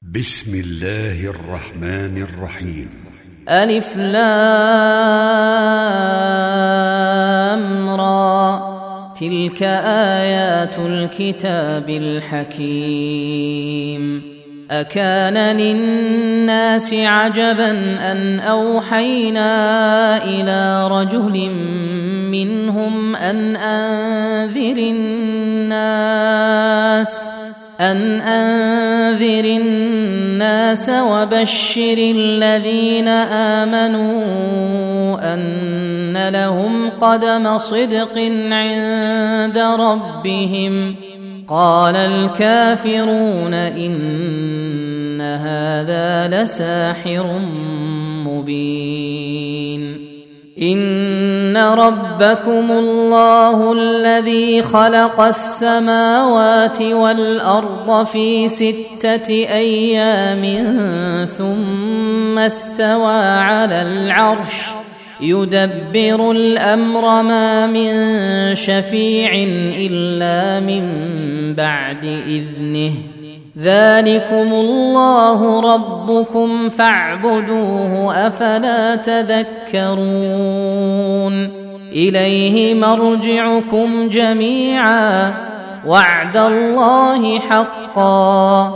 بسم الله الرحمن الرحيم. ألف لام را، تلك آيات الكتاب الحكيم. أكان للناس عجبا أن أوحينا إلى رجل منهم أن أنذر الناس وبشر الذين آمنوا أن لهم قدم صدق عند ربهم. قال الكافرون إن هذا لساحر مبين. إن ربكم الله الذي خلق السماوات والأرض في 6 أيام ثم استوى على العرش يدبر الأمر ما من شفيع إلا من بعد إذنه. ذلكم الله ربكم فاعبدوه أفلا تذكرون. إليه مرجعكم جميعا وعد الله حقا.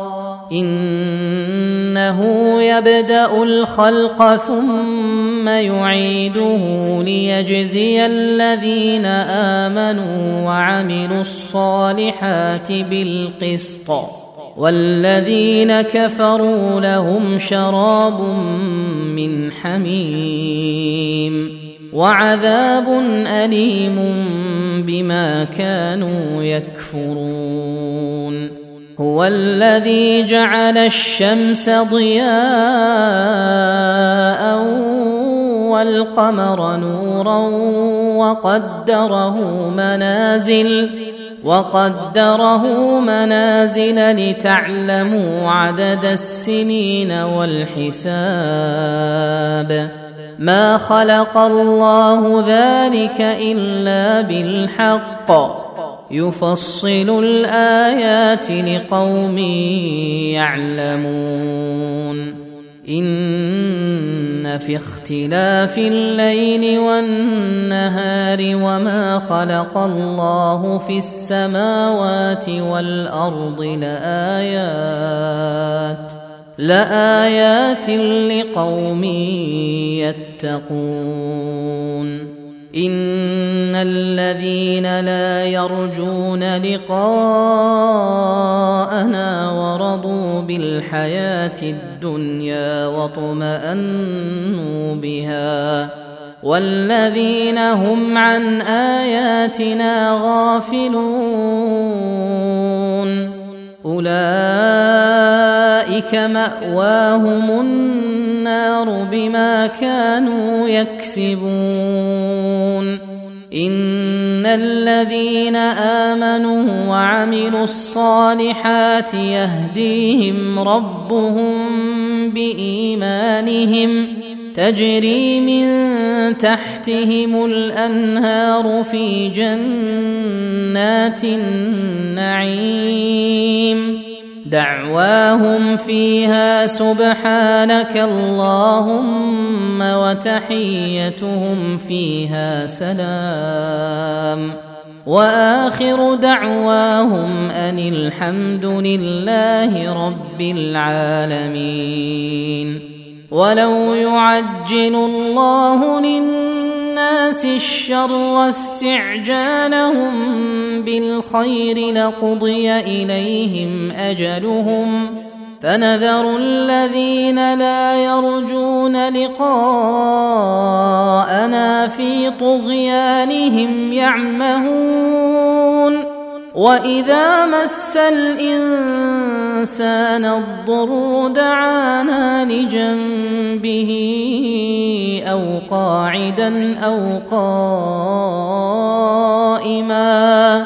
إنه يبدأ الخلق ثم يعيده ليجزي الذين آمنوا وعملوا الصالحات بالقسط، والذين كفروا لهم شراب من حميم وعذاب أليم بما كانوا يكفرون. هو الذي جعل الشمس ضياء والقمر نورا وقدره منازل لتعلموا عدد السنين والحساب. ما خلق الله ذلك إلا بالحق يفصل الآيات لقوم يعلمون. إن في اختلاف الليل والنهار وما خلق الله في السماوات والأرض لآيات لقوم يتقون. إن الذين لا يرجون لقاءنا ورضوا بالحياة الدنيا واطمأنوا بها والذين هم عن آياتنا غافلون أولئك مأواهم النار بما كانوا يكسبون. إن الذين آمنوا وعملوا الصالحات يهديهم ربهم بإيمانهم تجري من تحتهم الأنهار في جنات النعيم. دعواهم فيها سبحانك اللهم وتحيتهم فيها سلام. وآخر دعواهم أن الحمد لله رب العالمين. ولو يعجل الله للناس الشر استعجالهم بالخير لقضي إليهم أجلهم فنذر الذين لا يرجون لقاءنا في طغيانهم يعمهون. وإذا مس الإنسان الضر دعانا لجنبه أو قاعدا أو قائما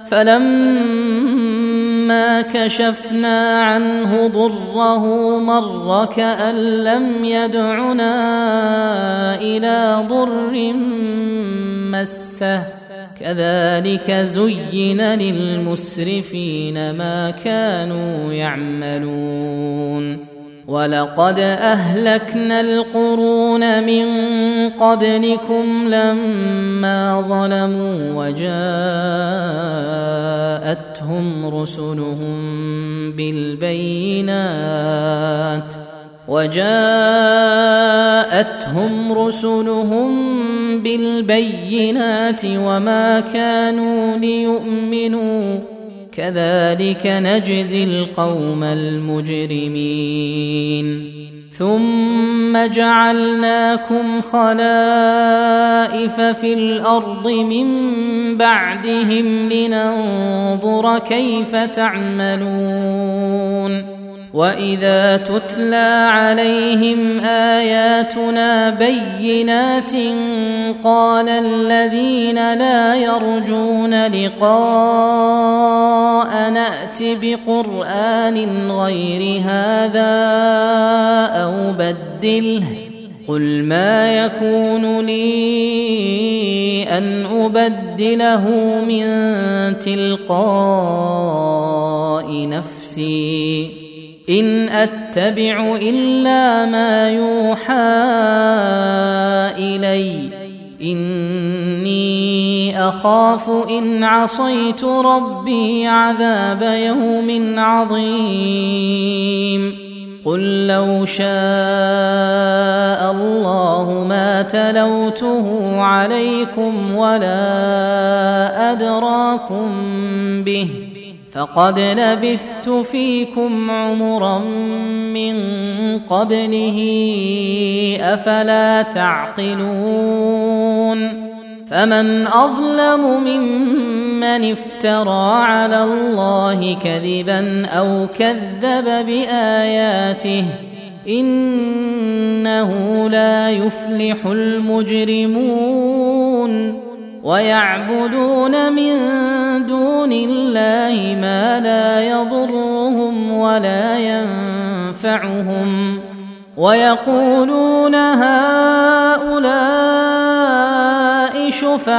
فلما كشفنا عنه ضره مر كأن لم يدعنا إلى ضر مسه كذلك زين للمسرفين ما كانوا يعملون ولقد أهلكنا القرون من قبلكم لما ظلموا وجاءتهم رسلهم بالبينات وما كانوا ليؤمنوا كذلك نجزي القوم المجرمين ثم جعلناكم خلائف في الأرض من بعدهم لننظر كيف تعملون وإذا تتلى عليهم آياتنا بينات قال الذين لا يرجون لقاء نأت بقرآن غير هذا أو بدله قل ما يكون لي أن أبدله من تلقاء نفسي إن أتبع إلا ما يوحى إلي إني أخاف إن عصيت ربي عذاب يوم عظيم قل لو شاء الله ما تلوته عليكم ولا أدراكم به فقد لبثت فيكم عمرا من قبله أفلا تعقلون فمن أظلم ممن افترى على الله كذبا أو كذب بآياته إنه لا يفلح المجرمون ويعبدون من دون الله ما لا يضرهم ولا ينفعهم ويقولون هؤلاء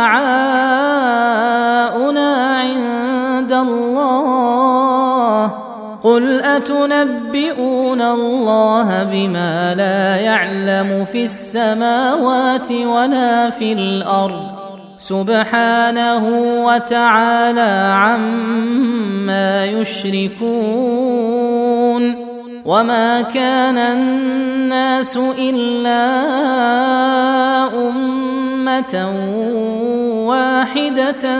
شفعاؤنا عند الله قل أتنبئون الله بما لا يعلم في السماوات ولا في الأرض سبحانه وتعالى عما يشركون وما كان الناس إلا أمة واحدة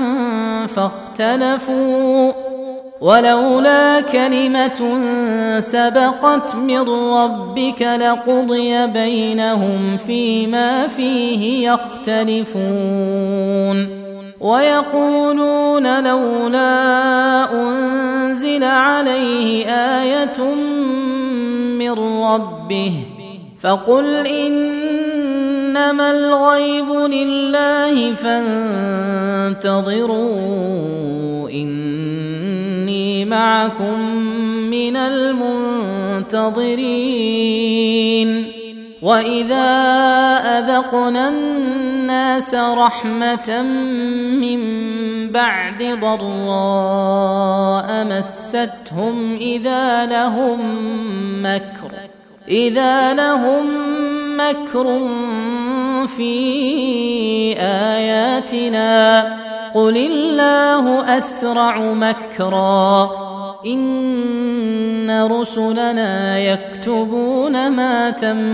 فاختلفوا ولولا كلمة سبقت من ربك لقضي بينهم فيما فيه يختلفون ويقولون لولا أنزل عليه آية من ربه فقل إنما الغيب لله فانتظروا إني معكم من المنتظرين وإذا أذقنا الناس رحمة من بعد ضراء مستهم إذا لهم مكر في آياتنا قل الله أسرع مكرا إن رسلنا يكتبون ما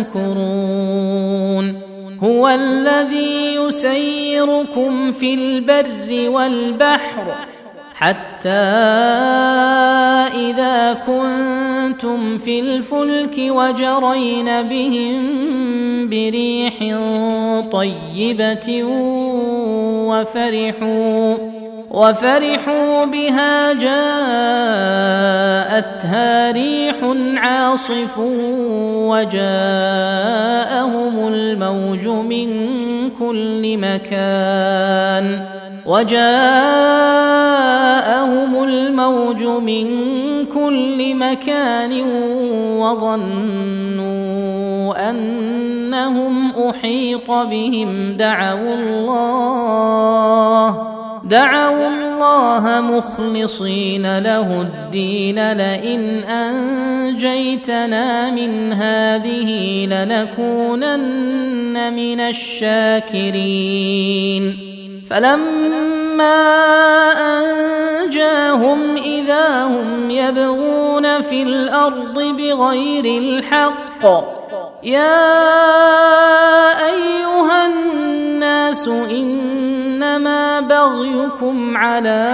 تمكرون هو الذي يسيركم في البر والبحر حتى إذا كنتم في الفلك وجرين بهم بريح طيبة وفرحوا بها جاءتها ريح عاصف وجاءهم الموج من كل مكان وظنوا أنهم أحيط بهم دعوا الله مخلصين له الدين لئن أنجيتنا من هذه لنكونن من الشاكرين فلما أنجاهم إذا هم يبغون في الأرض بغير الحق يا أيها الناس إنما بغيكم على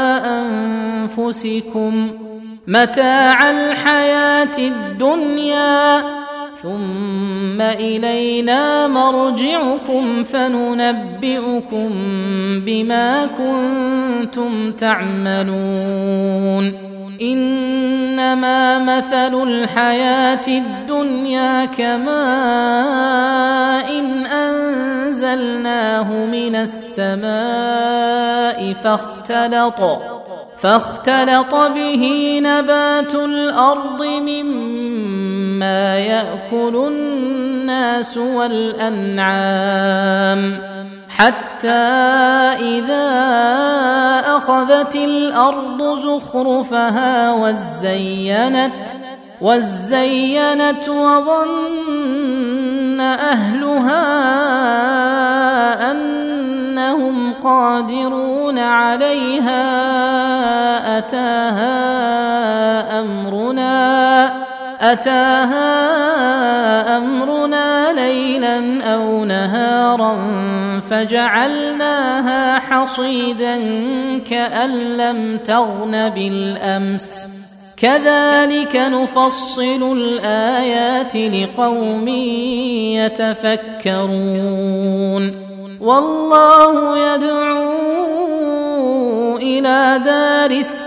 أنفسكم متاع الحياة الدنيا ثم إلينا مرجعكم فننبئكم بما كنتم تعملون إنما مثل الحياة الدنيا كماء إن أنزلناه من السماء فاختلط به نبات الأرض مما يأكل الناس والأنعام حتى إذا أخذت الأرض زخرفها وزينت وظن أهلها أنهم قادرون عليها أتاها أمرنا ليلا أو نهارا فجعلناها حصيدا كأن لم تغن بالأمس كذلك نفصل الآيات لقوم يتفكرون والله يدعو إلى دار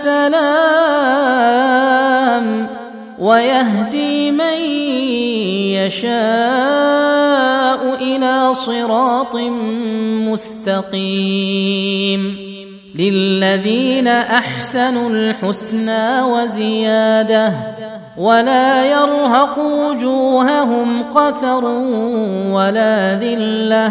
السلام ويهدي من يشاء إلى صراط مستقيم للذين أحسنوا الحسنى وزيادة ولا يرهق وجوههم قتر ولا ذلة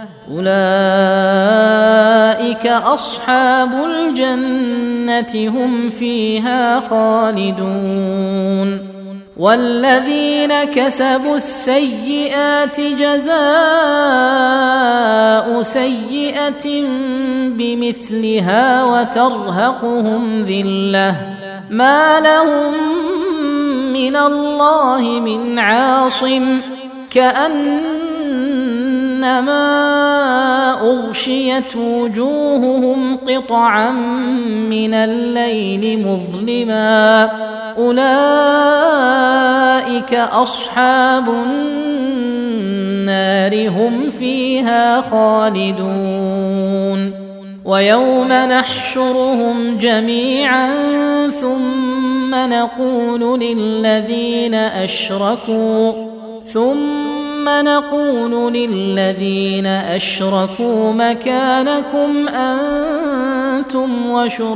أولئك أصحاب الجنة هم فيها خالدون والذين كسبوا السيئات جزاء سيئة بمثلها وترهقهم ذلة ما لهم من الله من عاصم كأنما أغشيت وجوههم قطعا من الليل مظلما أولئك أصحاب النار هم فيها خالدون ويوم نحشرهم جميعا ثم نقول للذين أشركوا مكانكم أنتم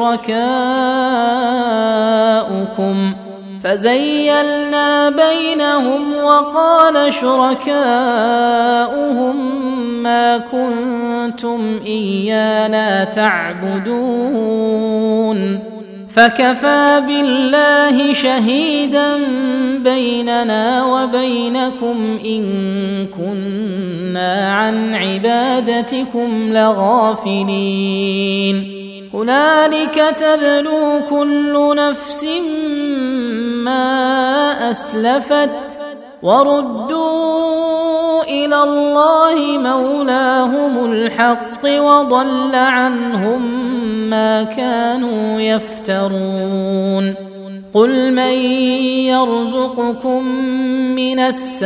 وشركاؤكم فزيلنا بينهم وقال شركاؤهم ما كنتم إيانا تعبدون فكفى بالله شهيدا بيننا وبينكم إن كنا عن عبادتكم لغافلين هنالك تبلو كل نفس ما أسلفت وردوا إلى الله مولاهم الحق وضل عنهم ما كانوا يفترون قل من يرزقكم من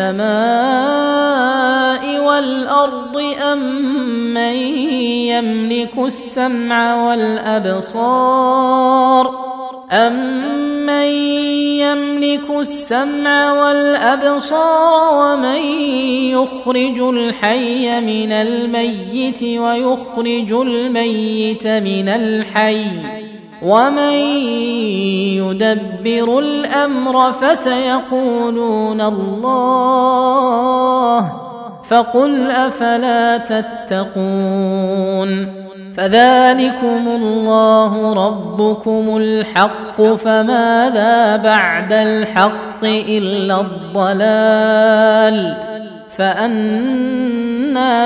السماء والأرض أمن يملك السمع والأبصار ومن يخرج الحي من الميت ويخرج الميت من الحي ومن يدبر الأمر فسيقولون الله فقل أفلا تتقون فذلكم الله ربكم الحق، فماذا بعد الحق إلا الضلال، فأنى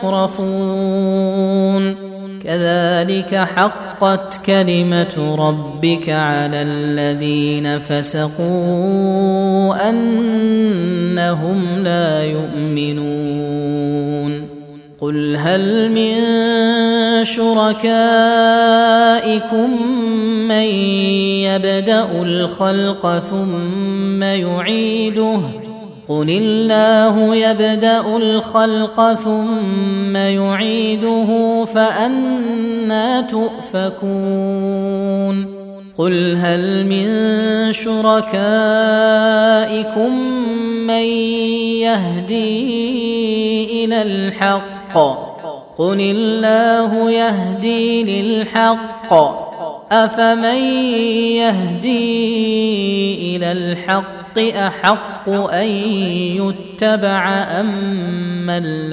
تصرفون. كذلك حقت كلمة ربك على الذين فسقوا أنهم لا يؤمنون. قل هل من شركائكم من يبدأ الخلق ثم يعيده؟ قل الله يبدأ الخلق ثم يعيده، فأنى تؤفكون. قل هل من شركائكم من يهدي إلى الحق؟ قل الله يهدي للحق، أفمن يهدي إلى الحق أحق أن يتبع أمن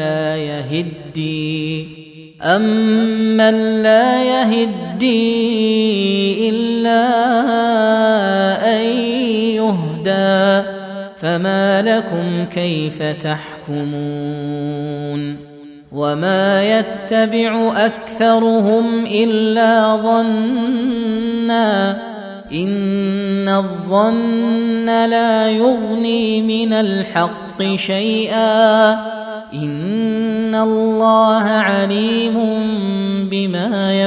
لا يهدي إلا أن يهدى، فما لكم كيف تحكمون؟ وما يتبع أكثرهم إلا ظنا، إن الظن لا يغني من الحق شيئا، إن الله عليم بما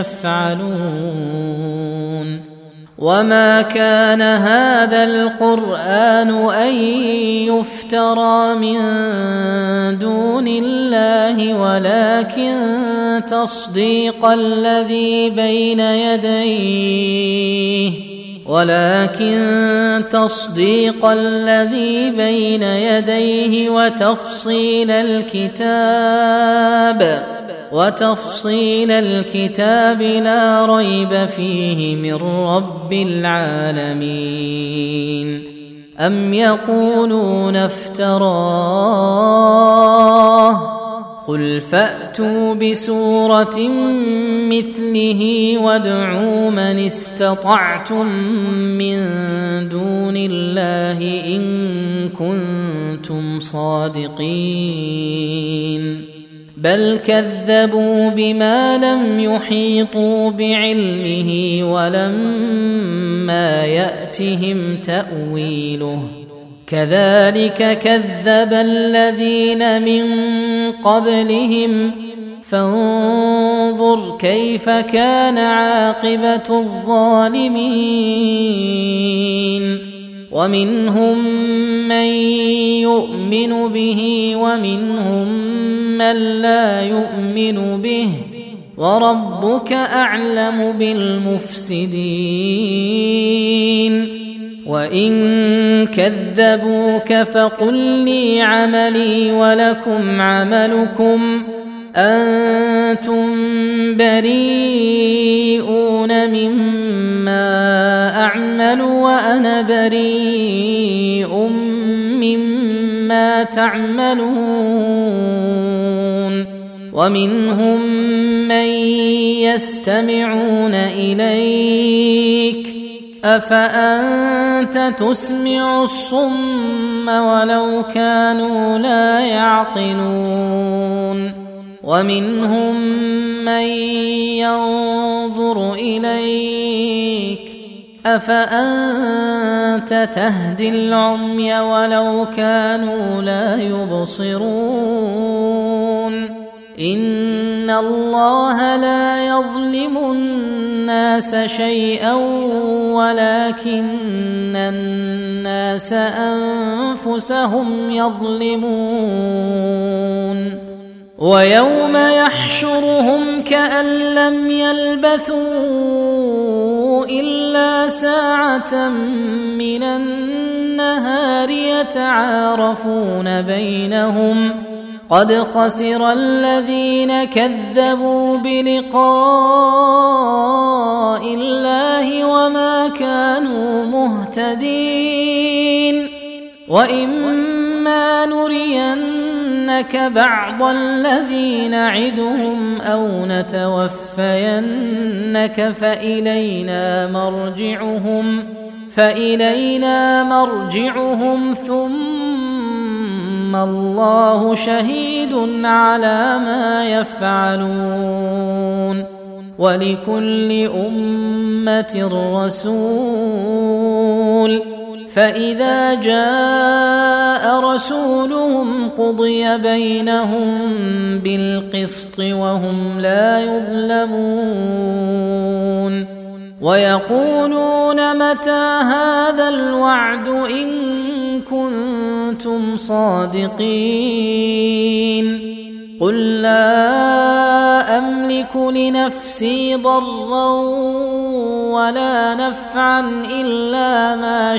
يفعلون. وما كان هذا القرآن أن يفترى من دون الله، ولكن تصديق الذي بين يديه وتفصيل الكتاب لا ريب فيه من رب العالمين. أم يقولون افتراه؟ قل فأتوا بسورة مثله وادعوا من استطعتم من دون الله إن كنتم صادقين. بل كذبوا بما لم يحيطوا بعلمه ولما يأتهم تأويله، كذلك كذب الذين من قبلهم، فانظر كيف كان عاقبة الظالمين. ومنهم من يؤمن به ومنهم من لا يؤمن به، وربك أعلم بالمفسدين. وإن كذبوك فقل لي عملي ولكم عملكم، أنتم بريئون مما أعمل وأنا بريء مما تعملون. ومنهم من يستمعون إليك، أفأنت تسمع الصم ولو كانوا لا يعقلون. ومنهم من ينظر إليك، أفأنت تهدي العمي ولو كانوا لا يبصرون. إن الله لا يظلم الناس شيئا ولكن الناس أنفسهم يظلمون. ويوم يحشرهم كأن لم يلبثوا إلا ساعة من النهار يتعارفون بينهم، قد خسر الذين كذبوا بلقاء الله وما كانوا مهتدين. وإما نرينك نُرِيَنَّكَ بَعْضَ الَّذِي نَعِدُهُمْ أَوْ نَتَوَفَّيَنَّكَ فَإِلَيْنَا مَرْجِعُهُمْ ثُمَّ اللَّهُ شَهِيدٌ عَلَى مَا يَفْعَلُونَ وَلِكُلِّ أُمَّةٍ رَسُولٌ فَإِذَا جَاءَ رَسُولُهُمْ قُضِيَ بَيْنَهُم بِالْقِسْطِ وَهُمْ لا يُظْلَمُونَ وَيَقُولُونَ مَتَى هَذَا الْوَعْدُ إِن كُنتُمْ صَادِقِينَ قُل لَّا أَمْلِكُ لِنَفْسِي ضَرًّا وَلَا نَفْعًا إِلَّا مَا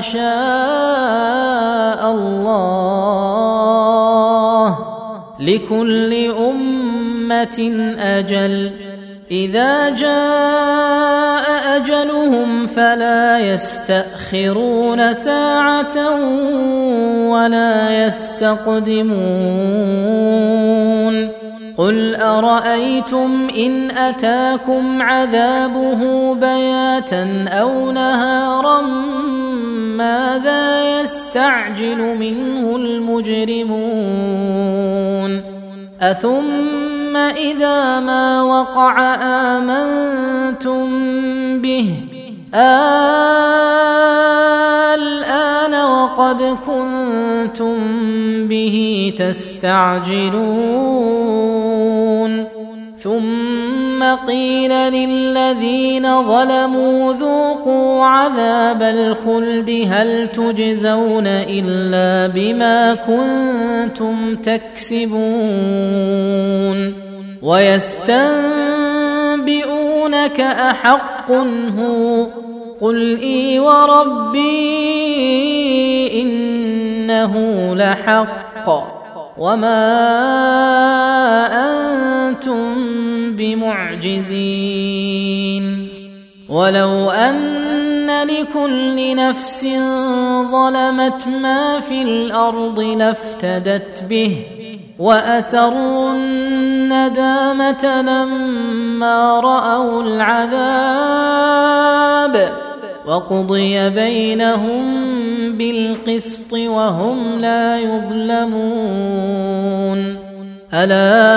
شَاءَ اللَّهُ لِكُلِّ أُمَّةٍ أَجَلٌ إِذَا جَاءَ أَجَلُهُمْ فَلَا يَسْتَأْخِرُونَ سَاعَةً وَلَا يَسْتَقْدِمُونَ قُلْ أَرَأَيْتُمْ إِنْ أَتَاكُمْ عَذَابُهُ بَيَاتًا أَوْ نَهَارًا مَاذَا يَسْتَعْجِلُ مِنْهُ الْمُجْرِمُونَ أَثُمَّ إِذَا مَا وَقَعَ آمَنْتُمْ بِهِ الْآنَ وَقَدْ كُنْتُمْ بِهِ تَسْتَعْجِلُونَ ثُمَّ قِيلَ لِلَّذِينَ ظَلَمُوا ذُوقُوا عَذَابَ الْخُلْدِ هَلْ تُجْزَوْنَ إِلَّا بِمَا كُنتُمْ تَكْسِبُونَ وَيَسْتَنبِئُونَكَ أَحَقٌّ هُوَ قُلْ إِي وَرَبِّي إِنَّهُ لَحَقٌّ وَمَا أَنْتُمْ بِمُعْجِزِينَ وَلَوْ أَنَّ لِكُلِّ نَفْسٍ ظَلَمَتْ مَا فِي الْأَرْضِ لَافْتَدَتْ بِهِ وَأَسَرُّوا النَّدَامَةَ لَمَّا رَأَوُا الْعَذَابَ وَقُضِيَ بَيْنَهُم بِالْقِسْطِ وَهُمْ لَا يُظْلَمُونَ أَلَا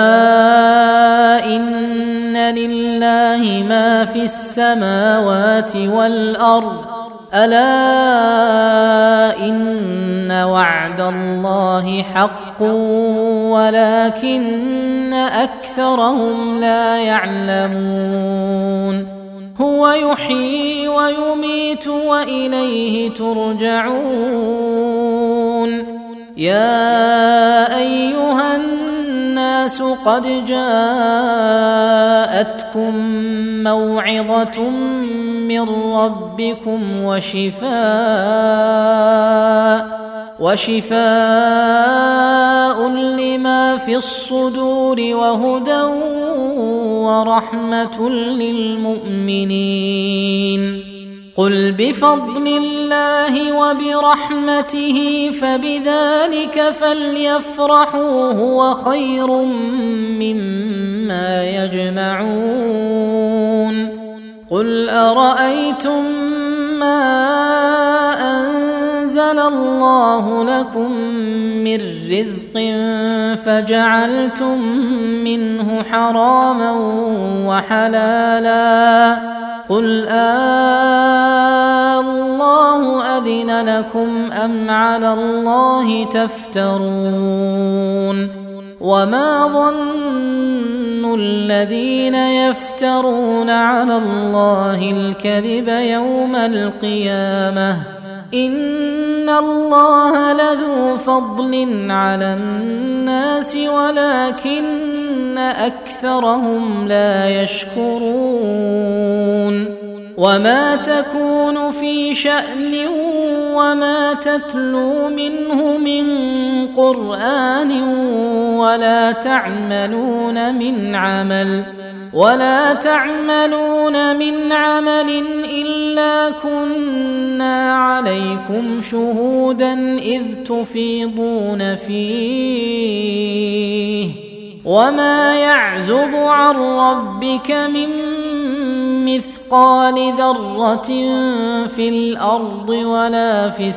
إِنَّ لِلَّهِ مَا فِي السَّمَاوَاتِ وَالْأَرْضِ أَلَا إِنَّ وَعْدَ اللَّهِ حَقٌّ وَلَكِنَّ أَكْثَرَهُمْ لَا يَعْلَمُونَ هُوَ يُحْيِي وَيُمِيتُ وَإِلَيْهِ تُرْجَعُونَ يَا أَيُّهَا النَّاسُ قَدْ جَاءَتْكُمْ مَوْعِظَةٌ مِّن رَّبِّكُمْ وَشِفَاءٌ لِّمَا فِي الصُّدُورِ وَهُدًى وَرَحْمَةٌ لِّلْمُؤْمِنِينَ قُلْ بِفَضْلِ اللَّهِ وَبِرَحْمَتِهِ فَبِذَلِكَ فَلْيَفْرَحُوا هُوَ خَيْرٌ مِّمَّا يَجْمَعُونَ قُلْ أَرَأَيْتُم مَّا أَنزَلَ اللَّهُ لَكُم مِّن رِّزْقٍ فَجَعَلْتُم مِّنْهُ حَرَامًا وَحَلَالًا قُلْ اللَّهُ أَذِنَ لَكُمْ أَمْ عَلَى اللَّهِ تَفْتَرُونَ وَمَا ظَنُّ الَّذِينَ يَفْتَرُونَ عَلَى اللَّهِ الْكَذِبَ يَوْمَ الْقِيَامَةِ إِنَّ اللَّهَ لَذُو فَضْلٍ عَلَى النَّاسِ وَلَكِنَّ أَكْثَرَهُمْ لَا يَشْكُرُونَ وَمَا تَكُونُ فِي شَأْنٍ وَمَا تَتْلُو مِنْهُ مِنْ قُرْآنٍ وَلَا تَعْمَلُونَ مِنْ عَمَلٍ إِلَّا إنا كنا عليكم شهودا إذ تفيضون فيه وما يعزب عن ربك من مثقال ذرة في الأرض ولا في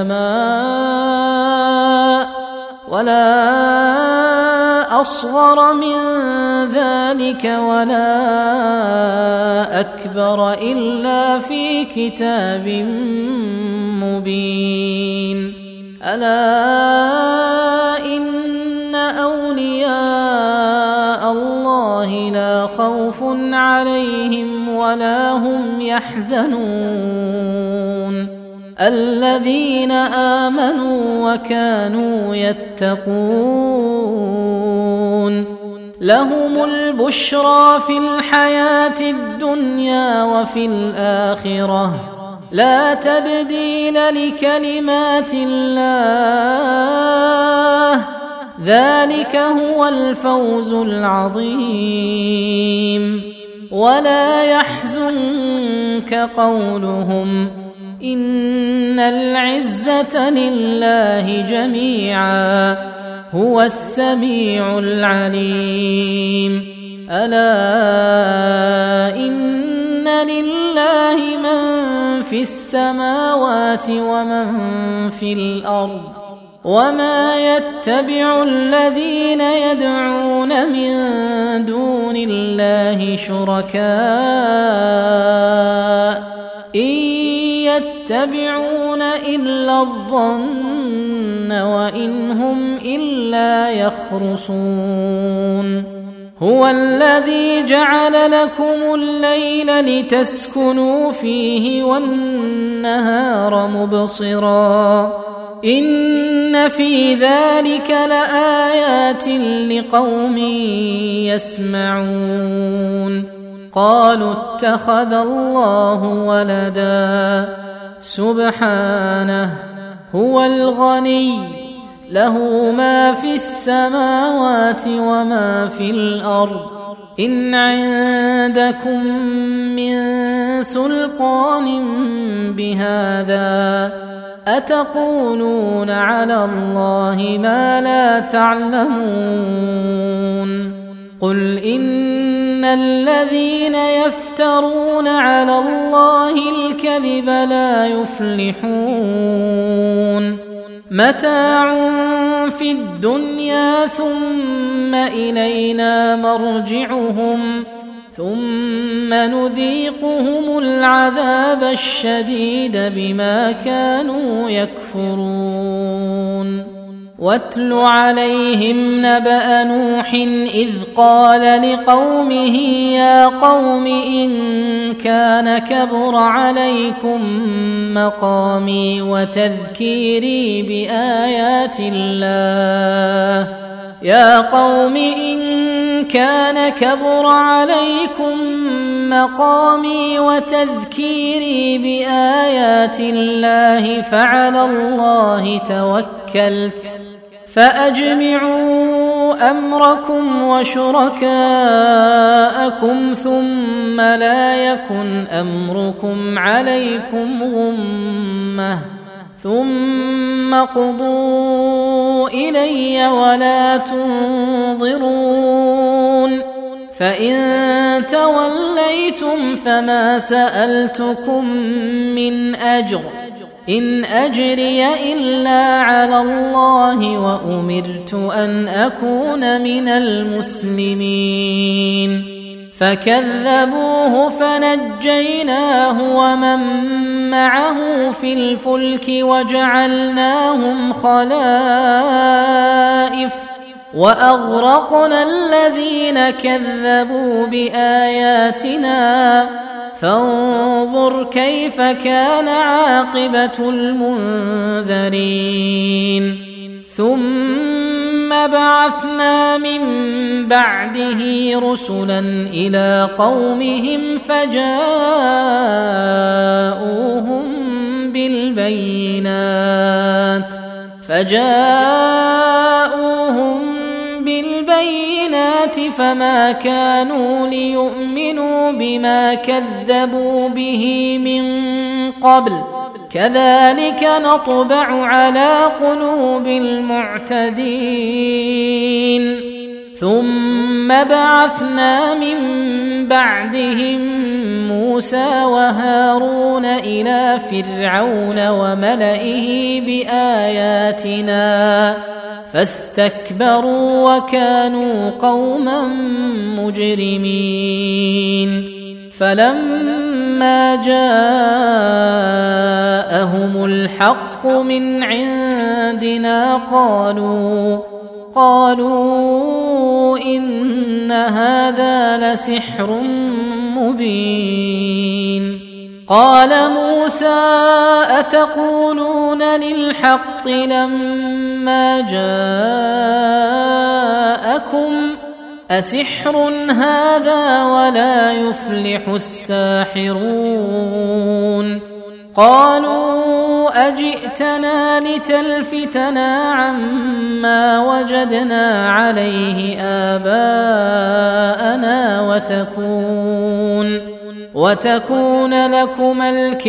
السماء ولا أصغر من ذلك ولا أكبر إلا في كتاب مبين ألا إن أولياء الله لا خوف عليهم ولا هم يحزنون الذين آمنوا وكانوا يتقون لهم البشرى في الحياة الدنيا وفي الآخرة لا تبديل لكلمات الله ذلك هو الفوز العظيم ولا يحزنك قولهم إن العزة لله جميعا هو السميع العليم ألا إن لله من في السماوات ومن في الأرض وما يتبع الذين يدعون من دون الله شركاء إن يتبعون إلا الظن وإن هم إلا يخرصون هو الذي جعل لكم الليل لتسكنوا فيه والنهار مبصرا إن في ذلك لآيات لقوم يسمعون قالوا اتخذ الله ولدا سبحانه هو الغني له ما في السماوات وما في الأرض إن عندكم من سلطان بهذا أتقولون على الله ما لا تعلمون قل إن الذين يفترون على الله الكذب لا يفلحون متاع في الدنيا ثم إلينا مرجعهم ثم نذيقهم العذاب الشديد بما كانوا يكفرون واتل عليهم نبأ نوح إذ قال لقومه يا قوم إن كان كبر عليكم مقامي وتذكيري بآيات الله يا قوم إن كان كبر عليكم مقامي وتذكيري بآيات الله فعلى الله توكلت فأجمعوا أمركم وشركاءكم ثم لا يكن أمركم عليكم غمة ثم قضوا إلي ولا تنظرون فإن توليتم فما سألتكم من أجر إن أجري إلا على الله وأمرت أن أكون من المسلمين فكذبوه فنجيناه ومن معه في الفلك وجعلناهم خلائف وأغرقنا الذين كذبوا بآياتنا فانظر كيف كان عاقبة المنذرين ثم بعثنا من بعده رسلا إلى قومهم فجاءوهم بالبينات فما كانوا ليؤمنوا بما كذبوا به من قبل كذلك نطبع على قلوب المعتدين ثم بعثنا من بعدهم موسى وهارون إلى فرعون وملئه بآياتنا فاستكبروا وكانوا قوما مجرمين فلما جاءهم الحق من عندنا قالوا إن هذا لسحر مبين قال موسى أتقولون للحق لما جاءكم أسحر هذا ولا يفلح الساحرون قالوا أجئتنا لتلفتنا عما وجدنا عليه آباءنا وتكون لكما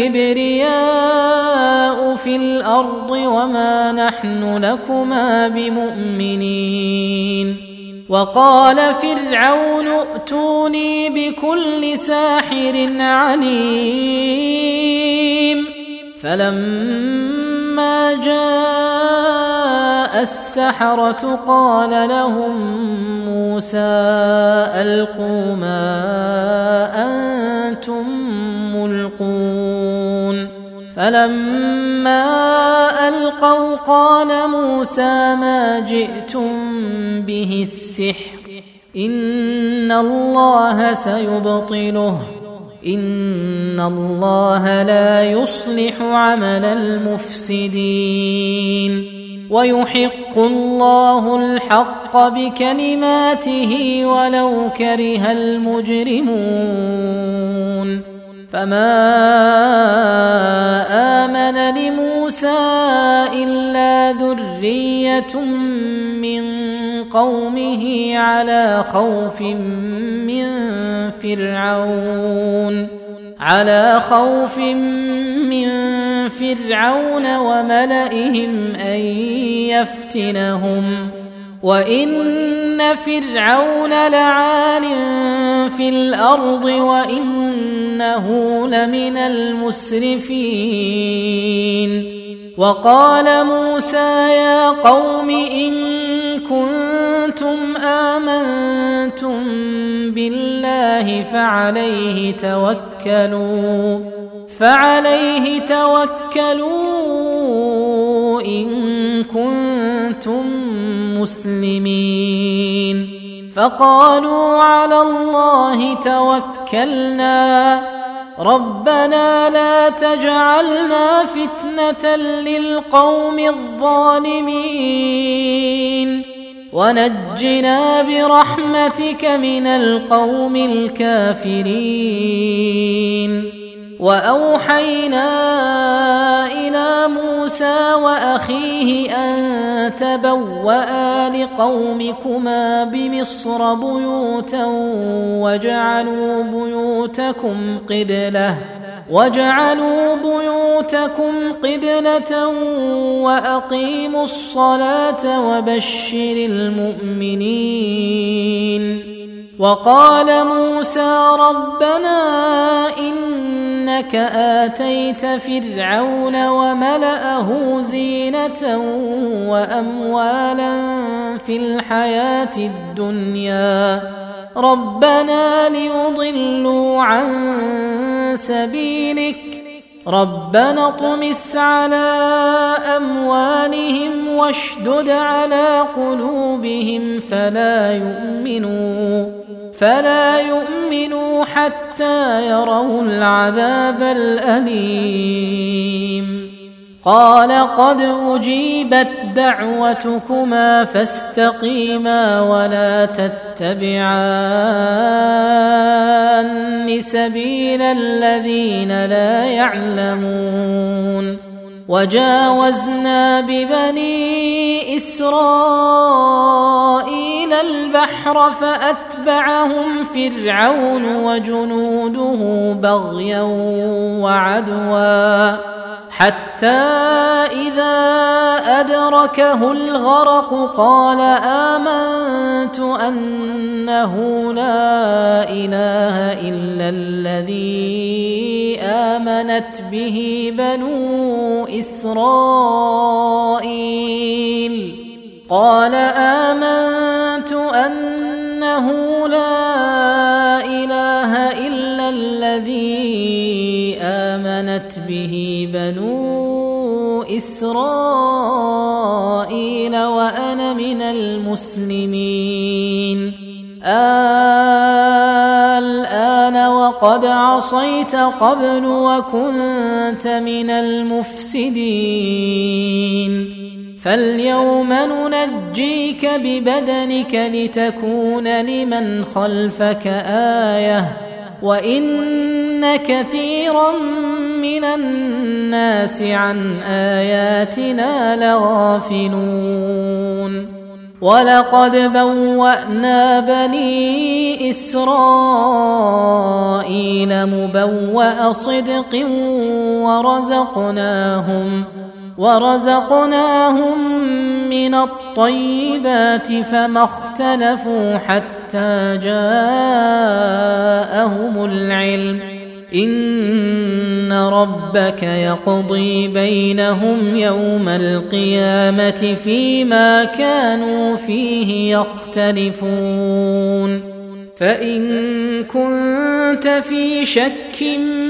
الكبرياء في الأرض وما نحن لكما بمؤمنين وقال فرعون ائتوني بكل ساحر عليم فلما جاء السحرة قال لهم موسى ألقوا ما أنتم ملقون فلما ألقوا قال موسى ما جئتم به السحر إن الله سيبطله إن الله لا يصلح عمل المفسدين ويحق الله الحق بكلماته ولو كره المجرمون فما آمن لموسى إلا ذرية من قومه على خوف من فرعون وملئهم أن يفتنهم وإن فرعون لعال في الأرض وإنه لمن المسرفين وقال موسى يا قوم إن كنتم آمنتم بالله فعليه توكلوا إن كنتم مسلمين فقالوا على الله توكلنا ربنا لا تجعلنا فتنة للقوم الظالمين ونجنا برحمتك من القوم الكافرين وأوحينا إلى موسى وأخيه أن تبوأ لقومكما بمصر بيوتا وجعلوا بيوتكم قبلة وأقيموا الصلاة وبشر المؤمنين وقال موسى ربنا إنك آتيت فرعون وملأه زينة وأموالا في الحياة الدنيا ربنا ليضلوا عن سبيلك ربنا اطمس على أموالهم واشدد على قلوبهم فلا يؤمنوا حتى يروا العذاب الأليم قال قد أجيبت دعوتكما فاستقيما ولا تتبعان سبيل الذين لا يعلمون وجاوزنا ببني إسرائيل البحر فأتبعهم فرعون وجنوده بغيا وعدوا حتى إذا أدركه الغرق قال آمنت أنه لا إله إلا الذي آمنت به بنو إسرائيل قال آمنت أنه لا إله إلا الذي آمنت به بنو إسرائيل وأنا من المسلمين الآن وقد عصيت قبل وكنت من المفسدين فاليوم ننجيك ببدنك لتكون لمن خلفك آية وإن كثيرا من الناس عن آياتنا لغافلون ولقد بوأنا بني إسرائيل مبوأ صدق ورزقناهم من الطيبات فما اختلفوا حتى جاءهم العلم إن ربك يقضي بينهم يوم القيامة فيما كانوا فيه يختلفون فإن كنت في شك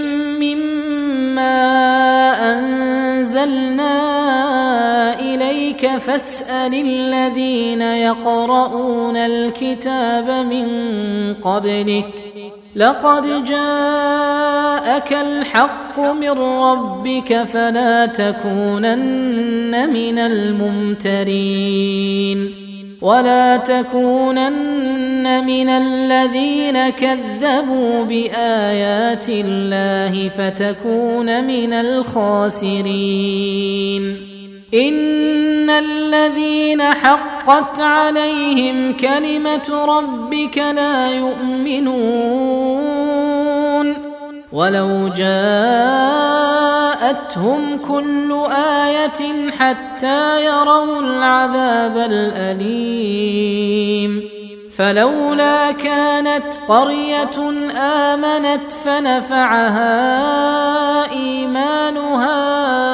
مما أنزلنا إليك فاسأل الذين يقرؤون الكتاب من قبلك لقد جاءك الحق من ربك فلا تكونن من الممترين ولا تكونن من الذين كذبوا بآيات الله فتكون من الخاسرين إن الذين حقت عليهم كلمة ربك لا يؤمنون ولو جاءتهم كل آية حتى يروا العذاب الأليم فلولا كانت قرية آمنت فنفعها إيمانها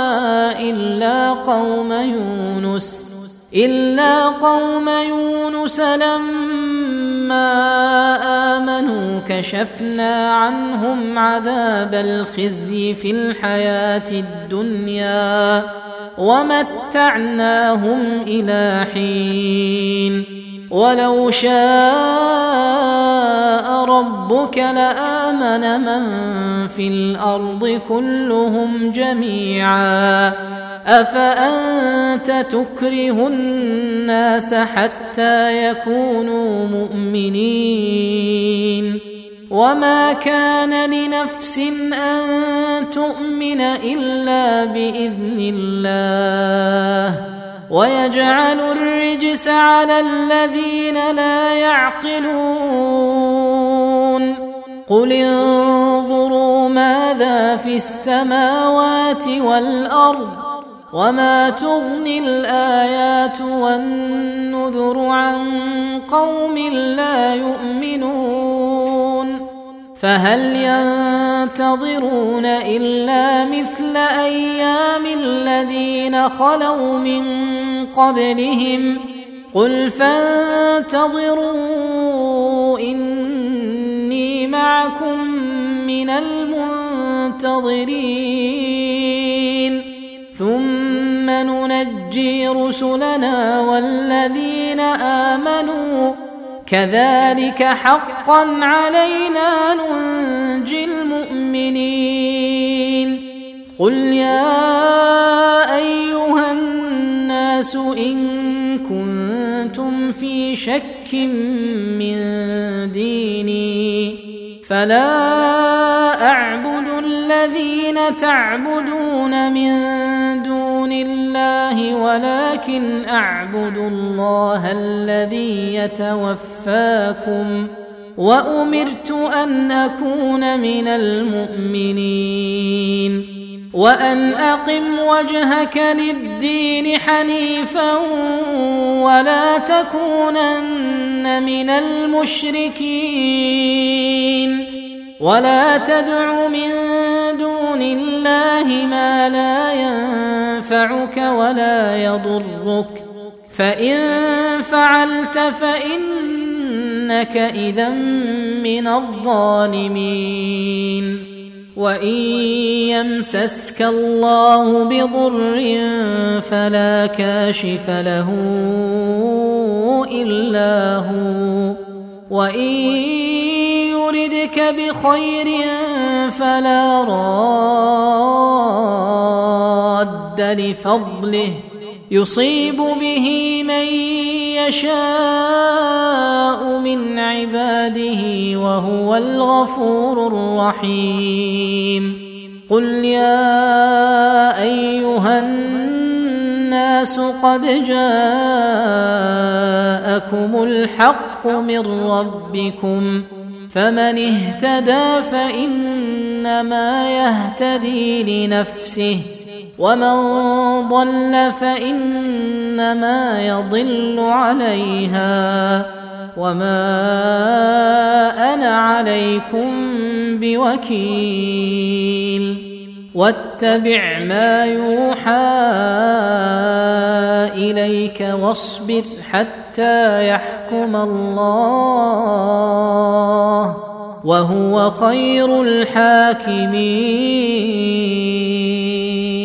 إلا قوم يونس لما آمنوا كشفنا عنهم عذاب الخزي في الحياة الدنيا ومتعناهم إلى حين ولو شاء ربك لآمن من في الأرض كلهم جميعا أفأنت تكره الناس حتى يكونوا مؤمنين وما كان لنفس أن تؤمن إلا بإذن الله ويجعل الرجس على الذين لا يعقلون قل انظروا ماذا في السماوات والأرض وما تغني الآيات والنذر عن قوم لا يؤمنون فهل ينتظرون إلا مثل أيام الذين خلوا من قبلهم قل فانتظروا إني معكم من المنتظرين ثم ننجي رسلنا والذين آمنوا كذلك حقا علينا ننجي المؤمنين قل يا أيها الناس إن كنتم في شك من ديني فلا أعبد الذين تعبدون من دون الله ولكن أعبد الله الذي يتوفاكم وأمرت أن أكون من المؤمنين وأن أقم وجهك للدين حنيفا ولا تكونن من المشركين ولا تدع من دون الله ما لا ينفعك ولا يضرك فإن فعلت فإنك إذا من الظالمين وإن يمسسك الله بضر فلا كاشف له إلا هو وإن يردك بخير فلا راد لفضله يصيب به من يشاء من عباده وهو الغفور الرحيم قل يا أيها الناس قد جاءكم الحق من ربكم فمن اهتدى فإنما يهتدي لنفسه ومن ضل فإنما يضل عليها وما أنا عليكم بوكيل واتبع ما يوحى إليك واصبر حتى يحكم الله وهو خير الحاكمين.